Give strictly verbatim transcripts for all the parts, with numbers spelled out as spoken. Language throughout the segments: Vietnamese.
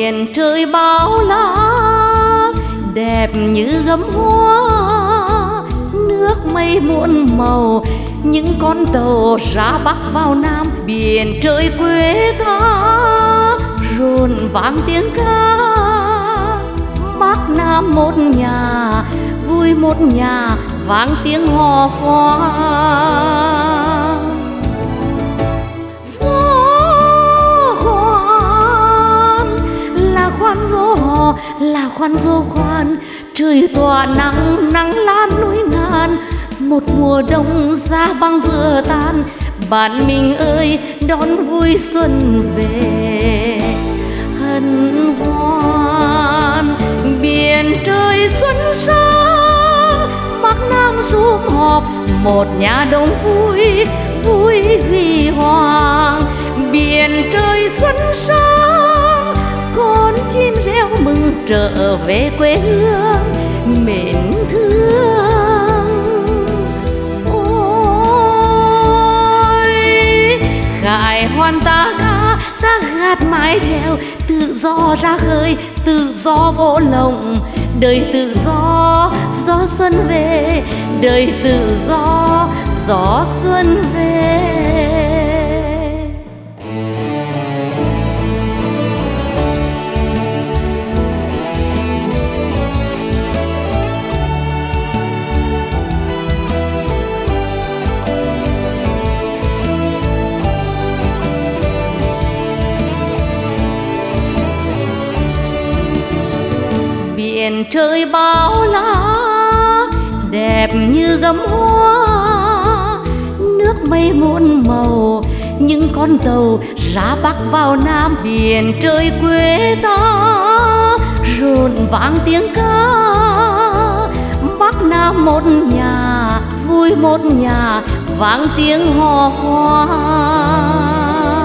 biển trời bao la đẹp như gấm hoa, nước mây muôn màu những con tàu ra bắc vào nam. Biển trời quê ta rộn vang tiếng ca, bắc nam một nhà vui một nhà vang tiếng hò khoan. Khoan dô hò là khoan dô khoan, trời tỏa nắng nắng lan núi ngàn. Một mùa đông giá băng vừa tan, bạn mình ơi đón vui xuân về hân hoan. Biển trời xuân sang bắc nam sum họp, một nhà đông vui vui huy hoàng. Biển trời xuân sang con chim reo mừng trở về quê hương mến thương. Ôi khải hoàn ta ca ta gạt mái chèo, tự do ra khơi tự do vô lộng. Đời tự do gió xuân về, đời tự do gió xuân về. Biển trời bao la đẹp như gấm hoa, nước mây muôn màu những con tàu ra bắc vào nam. Biển trời quê ta rộn vang tiếng ca, bắc nam một nhà vui một nhà vang tiếng hò khoan.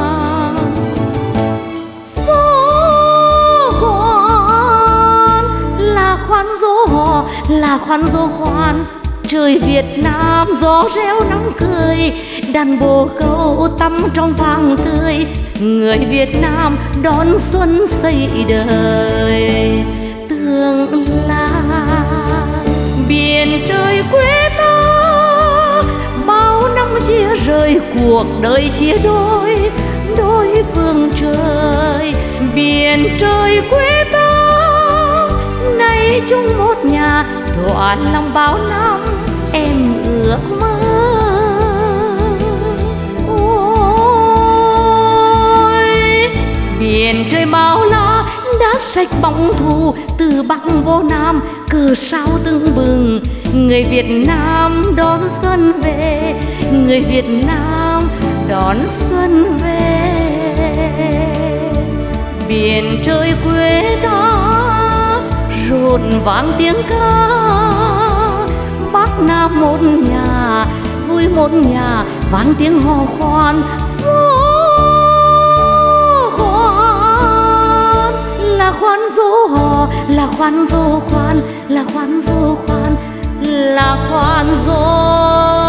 Khoan dô hò là khoan dô khoan, trời Việt Nam gió reo nắng cười, đàn bồ câu tắm trong vàng tươi. Người Việt Nam đón xuân xây đời tương lai. Biển trời quê ta bao năm chia rời, cuộc đời chia đôi đôi phương trời. Biển trời quê ta nay chung một nhà, thỏa lòng bao năm em ước mơ. Ôi biển trời bao la đã sạch bóng thù, từ bắc vô nam cờ sao tưng bừng. Người Việt Nam đón xuân về, người Việt Nam đón xuân về. Biển trời quê ta rộn vang tiếng ca, bắc nam một nhà vui một nhà vang tiếng hò khoan. Dô khoan là khoan dô hò là khoan dô khoan là khoan dô khoan là khoan dô